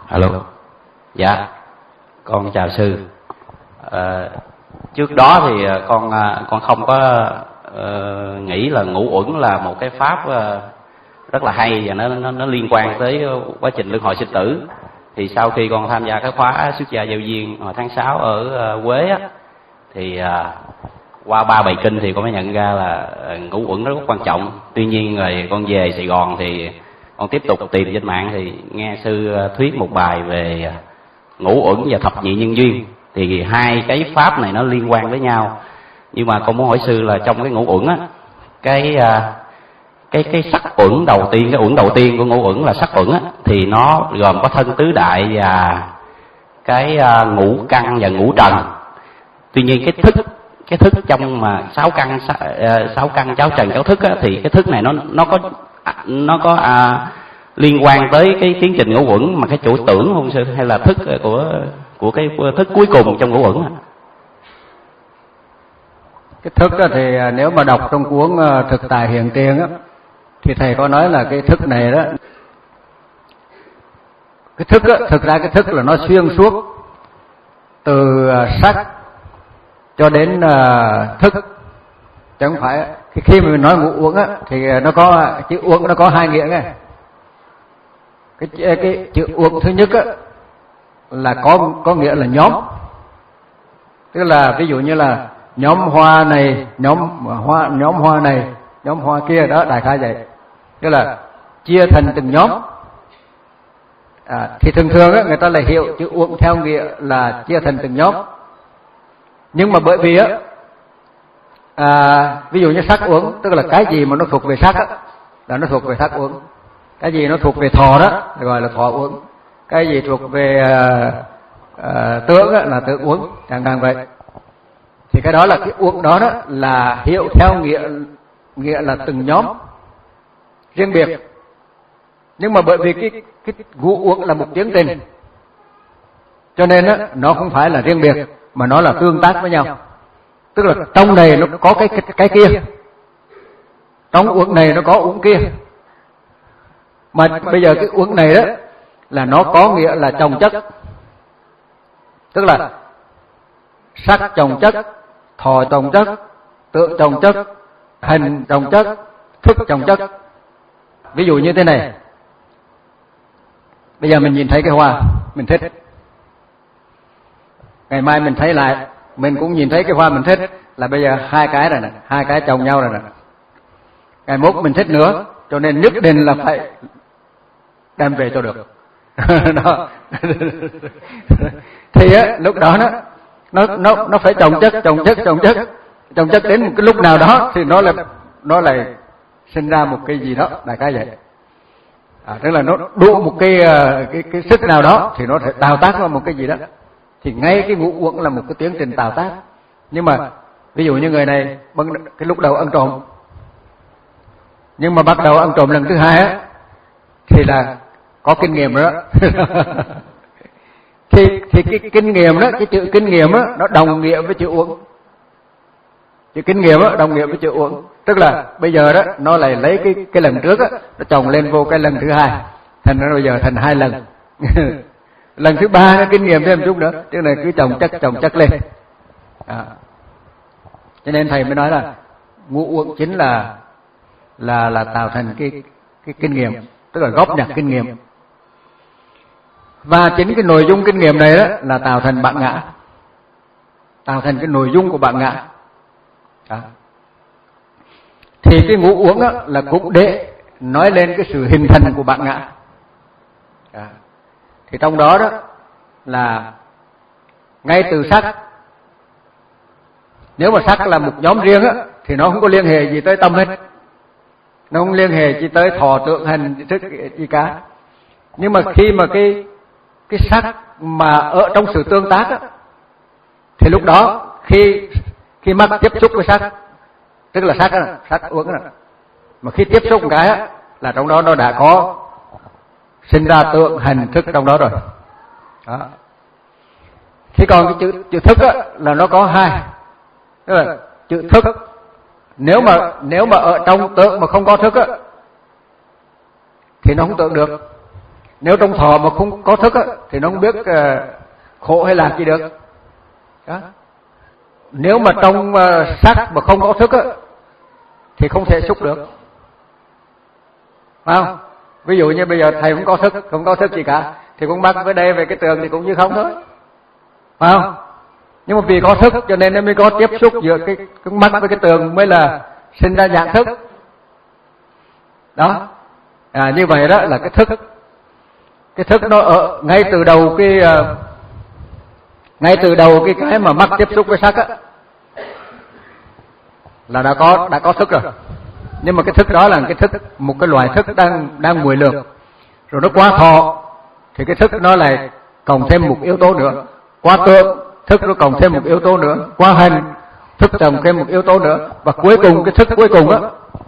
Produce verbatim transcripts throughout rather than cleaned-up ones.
Alo. Dạ, con chào sư. À, trước đó thì con con không có uh, nghĩ là ngũ uẩn là một cái pháp uh, rất là hay và nó nó nó liên quan tới quá trình luân hồi sinh tử. Thì sau khi con tham gia cái khóa xuất gia giao duyên hồi tháng sáu ở uh, Quế á, thì uh, qua ba bài kinh thì con mới nhận ra là ngũ uẩn rất quan trọng. Tuy nhiên rồi con về Sài Gòn thì con tiếp tục tìm trên mạng thì nghe sư thuyết một bài về ngũ uẩn và thập nhị nhân duyên. Thì hai cái pháp này nó liên quan với nhau. Nhưng mà con muốn hỏi sư là trong cái ngũ uẩn á, cái cái cái sắc uẩn đầu tiên, cái uẩn đầu tiên của ngũ uẩn là sắc uẩn á, thì nó gồm có thân tứ đại và cái ngũ căn và ngũ trần. Tuy nhiên cái thức cái thức trong mà sáu căn sáu căn cháo trần cháo thức á, thì cái thức này nó nó có nó có à, liên quan tới cái tiến trình ngũ uẩn mà cái chủ tưởng không sư, hay là thức của của cái thức cuối cùng trong ngũ uẩn? Cái thức đó thì nếu mà đọc trong cuốn Thực Tài Hiền Tiên á, thì thầy có nói là cái thức này đó, cái thức á, thực ra cái thức là nó xuyên suốt từ sắc cho đến uh, thức, chứ không phải khi mà mình nói ngũ uẩn á thì nó có chữ uẩn, nó có hai nghĩa nghe. Cái, cái chữ uẩn thứ nhất á là có có nghĩa là nhóm, tức là ví dụ như là nhóm hoa này, nhóm hoa nhóm hoa này, nhóm hoa kia đó, đại khái vậy, tức là chia thành từng nhóm. À, thì thường thường á người ta lại hiểu chữ uẩn theo nghĩa là chia thành từng nhóm. Nhưng mà bởi vì á, à, ví dụ như sắc uẩn, tức là cái gì mà nó thuộc về sắc á, là nó thuộc về sắc uẩn. Cái gì nó thuộc về thọ đó, gọi là thọ uẩn. Cái gì thuộc về à, à, tưởng á, là tưởng uẩn, chẳng hạn vậy. Thì cái đó là cái uẩn đó, đó là hiểu theo nghĩa nghĩa là từng nhóm riêng biệt. Nhưng mà bởi vì cái cái ngũ uẩn là một tiến trình, cho nên á, nó không phải là riêng biệt, mà nó là tương tác với nhau. Tức là trong này nó có cái cái, cái kia, trong uẩn này nó có uẩn kia. Mà bây giờ cái uẩn này đó là nó có nghĩa là chồng chất, tức là sắc chồng chất, thọ chồng chất, tượng chồng chất, hình chồng chất, thức chồng chất. Ví dụ như thế này, bây giờ mình nhìn thấy cái hoa mình thích, ngày mai mình thấy lại mình cũng nhìn thấy cái hoa mình thích, là bây giờ hai cái rồi nè, hai cái chồng nhau rồi nè. Ngày mốt mình thích nữa, cho nên nhất định là phải đem về cho được. Đó. Thì á, lúc đó nó nó nó nó phải chồng chất, chồng chất, chồng chất, chồng chất đến một cái lúc nào đó thì nó là nó lại sinh ra một cái gì đó, đại khái vậy. À, tức là nó đủ một cái cái cái sức nào đó thì nó thể tạo tác ra một cái gì đó. Thì ngay cái ngũ uẩn là một cái tiến trình tạo tác. Nhưng mà ví dụ như người này cái lúc đầu ăn trộm, nhưng mà bắt đầu ăn trộm lần thứ hai á thì là có kinh nghiệm rồi đó. thì thì cái kinh nghiệm đó, cái chữ kinh nghiệm á nó đồng nghĩa với chữ uẩn. Chữ kinh nghiệm á đồng nghĩa với chữ uẩn, tức là bây giờ đó nó lại lấy cái cái lần trước á nó chồng lên vô cái lần thứ hai, thành nó bây giờ thành hai lần. Lần thứ ba nó kinh nghiệm thêm một chút nữa, chứ này cứ chồng chất chồng chất lên. À. Cho nên thầy mới nói là ngũ uẩn chính là là là tạo thành cái cái kinh nghiệm, tức là góp nhặt kinh nghiệm. Và chính cái nội dung kinh nghiệm này đó là tạo thành bản ngã, tạo thành cái nội dung của bản ngã. À. Thì cái ngũ uẩn đó là cũng để nói lên cái sự hình thành của bản ngã. À. Thì trong đó đó là ngay từ sắc, nếu mà sắc là một nhóm riêng á thì nó không có liên hệ gì tới tâm hết, nó không liên hệ gì tới thọ tượng hình thức gì cả. Nhưng mà khi mà cái cái sắc mà ở trong sự tương tác á, thì lúc đó khi khi mắt tiếp xúc với sắc, tức là sắc á, sắc uẩn á, mà khi tiếp xúc một cái á là trong đó nó đã có sinh ra tượng hình thức trong đó rồi. Đó. Thì còn cái chữ chữ thức á là nó có hai, tức là chữ thức, nếu mà nếu mà ở trong tượng mà không có thức á thì nó không tượng được. Nếu trong thọ mà không có thức á, thì nó không biết uh, khổ hay lạc gì được. Đó. Nếu mà trong uh, sắc mà không có thức á, thì không thể xúc được. Phải không? Ví dụ như bây giờ thầy không có thức, không có thức gì cả, thì cũng bắt với đây về cái tường thì cũng như không thôi. Phải không? Nhưng mà vì có thức cho nên nó mới có tiếp xúc giữa cái, cái mắt với cái tường, mới là sinh ra dạng thức. Đó. À, như vậy đó là cái thức. Cái thức nó ở ngay từ đầu cái uh, ngay từ đầu cái cái mà mắt tiếp xúc với sắc á, là đã có đã có thức rồi. Nhưng mà cái thức đó là cái thức, một cái loại thức đang đang muội lược. Rồi nó qua thọ thì cái thức nó lại cộng thêm một yếu tố nữa. Qua tượng thức nó cộng thêm một yếu tố nữa. Qua hành thức cộng thêm một yếu tố nữa. Và cuối cùng cái thức cuối cùng á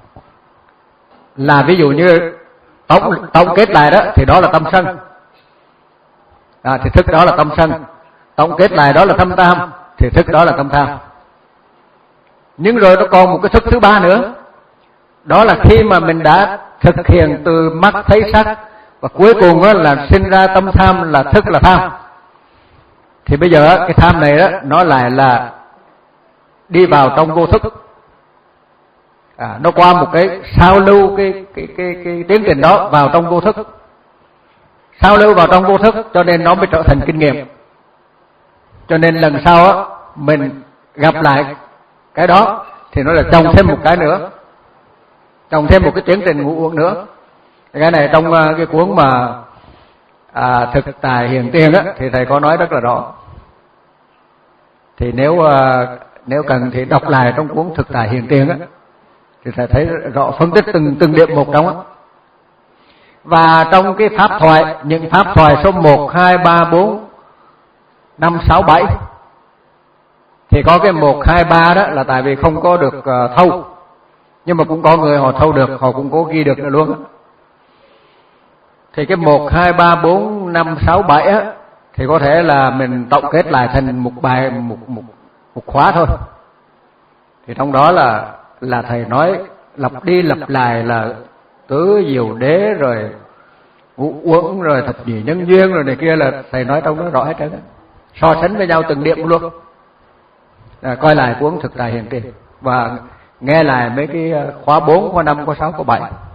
là ví dụ như tổng tổng kết lại đó thì đó là tâm sân. À, thì thức đó là tâm sân. Tổng kết lại đó là tâm tam, thì thức đó là tâm tham. Nhưng rồi nó còn một cái thức thứ ba nữa. Đó là khi mà mình đã thực hiện từ mắt thấy sắc, và cuối cùng là sinh ra tâm tham là thức là tham, thì bây giờ cái tham này đó nó lại là đi vào trong vô thức. À, nó qua một cái sao lưu cái cái cái cái tiến trình đó vào trong vô thức. Sao lưu vào trong vô thức cho nên nó mới trở thành kinh nghiệm. Cho nên lần sau á mình gặp lại cái đó thì nó là trồng thêm một cái nữa, trồng thêm một cái tiến trình ngũ uẩn nữa. Cái này trong cái cuốn mà à, thực tài hiền tiền á thì thầy có nói rất là rõ. Thì nếu à, nếu cần thì đọc lại trong cuốn thực tài hiền tiền á thì thầy thấy rõ phân tích từng từng điểm một trong á. Và trong cái pháp thoại, những pháp thoại số một, hai, ba, bốn, năm, sáu, bảy thì có cái một, hai, ba đó là tại vì không có được uh, thâu. Nhưng mà cũng có người họ thâu được, họ cũng cố ghi được nữa luôn. Thì cái một, hai, ba, bốn, năm, sáu, bảy á thì có thể là mình tổng kết lại thành một bài, một, một, một khóa thôi. Thì trong đó là là thầy nói lặp đi lặp lại là tứ diệu đế rồi ngũ uẩn rồi thập nhị nhân duyên rồi này kia, là thầy nói trong đó rõ hết trơn, so sánh với nhau từng điểm luôn. À, coi lại cuốn thực tài hiền tiền và nghe lại mấy cái khóa bốn, khóa năm, khóa sáu, khóa bảy.